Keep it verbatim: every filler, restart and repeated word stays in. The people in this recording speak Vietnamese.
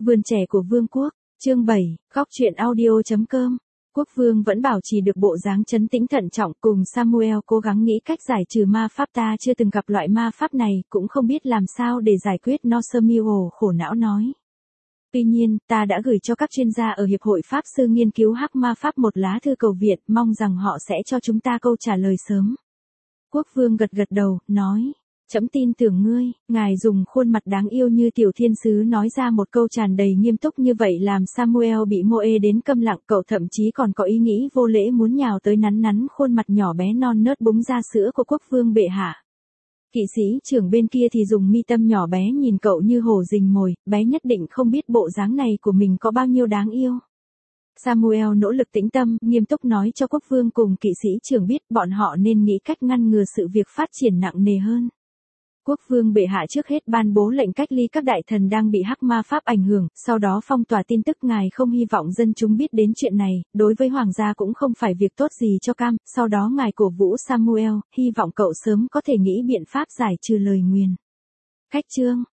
Vườn trẻ của vương quốc, chương bảy, góc truyện audio.com. Quốc vương vẫn bảo trì được bộ dáng trấn tĩnh thận trọng, cùng Samuel cố gắng nghĩ cách giải trừ ma pháp. Ta chưa từng gặp loại ma pháp này, cũng không biết làm sao để giải quyết nó. Samuel khổ não nói. Tuy nhiên, ta đã gửi cho các chuyên gia ở Hiệp hội Pháp sư nghiên cứu hắc ma pháp một lá thư cầu viện, mong rằng họ sẽ cho chúng ta câu trả lời sớm. Quốc vương gật gật đầu, nói. Trẫm tin tưởng ngươi. Ngài dùng khuôn mặt đáng yêu như tiểu thiên sứ nói ra một câu tràn đầy nghiêm túc như vậy làm Samuel bị mô ê đến câm lặng. Cậu thậm chí còn có ý nghĩ vô lễ muốn nhào tới nắn nắn khuôn mặt nhỏ bé non nớt búng ra sữa của quốc vương bệ hạ. Kỵ sĩ trưởng bên kia thì dùng mi tâm nhỏ bé nhìn cậu như hổ rình mồi, bé nhất định không biết bộ dáng này của mình có bao nhiêu đáng yêu. Samuel nỗ lực tĩnh tâm, nghiêm túc nói cho quốc vương cùng kỵ sĩ trưởng biết bọn họ nên nghĩ cách ngăn ngừa sự việc phát triển nặng nề hơn. Quốc vương bệ hạ trước hết ban bố lệnh cách ly các đại thần đang bị hắc ma pháp ảnh hưởng, sau đó phong tỏa tin tức. Ngài không hy vọng dân chúng biết đến chuyện này, đối với hoàng gia cũng không phải việc tốt gì cho Cam. Sau đó ngài cổ vũ Samuel, hy vọng cậu sớm có thể nghĩ biện pháp giải trừ lời nguyền. Khách chương,